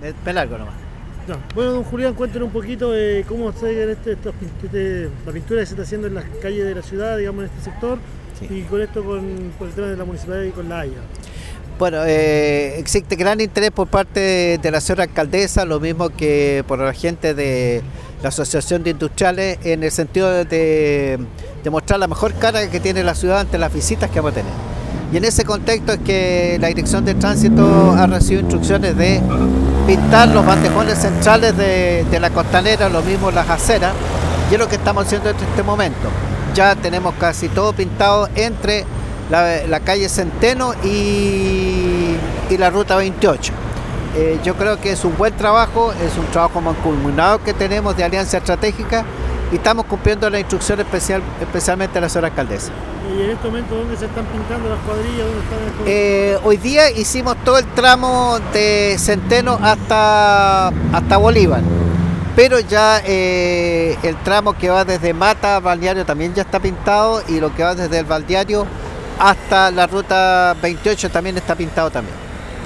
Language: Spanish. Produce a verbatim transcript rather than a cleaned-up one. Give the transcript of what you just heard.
Es largo nomás. No. Bueno, don Julián, cuéntenos un poquito eh, cómo se este, estos, este, la pintura que se está haciendo en las calles de la ciudad, digamos, en este sector, sí. Y con esto con, con el tema de la municipalidad y con la Haya. Bueno, eh, existe gran interés por parte de, de la señora alcaldesa, lo mismo que por la gente de la Asociación de Industriales, en el sentido de, de mostrar la mejor cara que tiene la ciudad ante las visitas que vamos a tener. Y en ese contexto es que la Dirección de Tránsito ha recibido instrucciones de pintar los bandejones centrales de, de la costanera, lo mismo las aceras, y es lo que estamos haciendo en este momento. Ya tenemos casi todo pintado entre la, la calle Centeno y, y la ruta veintiocho. Eh, yo creo que es un buen trabajo, es un trabajo mancomunado que tenemos de alianza estratégica y estamos cumpliendo la instrucción especial, especialmente a la señora alcaldesa. ¿Y en este momento dónde se están pintando las cuadrillas? ¿Dónde están el... eh, hoy día hicimos todo el tramo de Centeno hasta, hasta Bolívar, pero ya eh, el tramo que va desde Mata a Balneario también ya está pintado y lo que va desde el Balneario hasta la ruta veintiocho también está pintado también.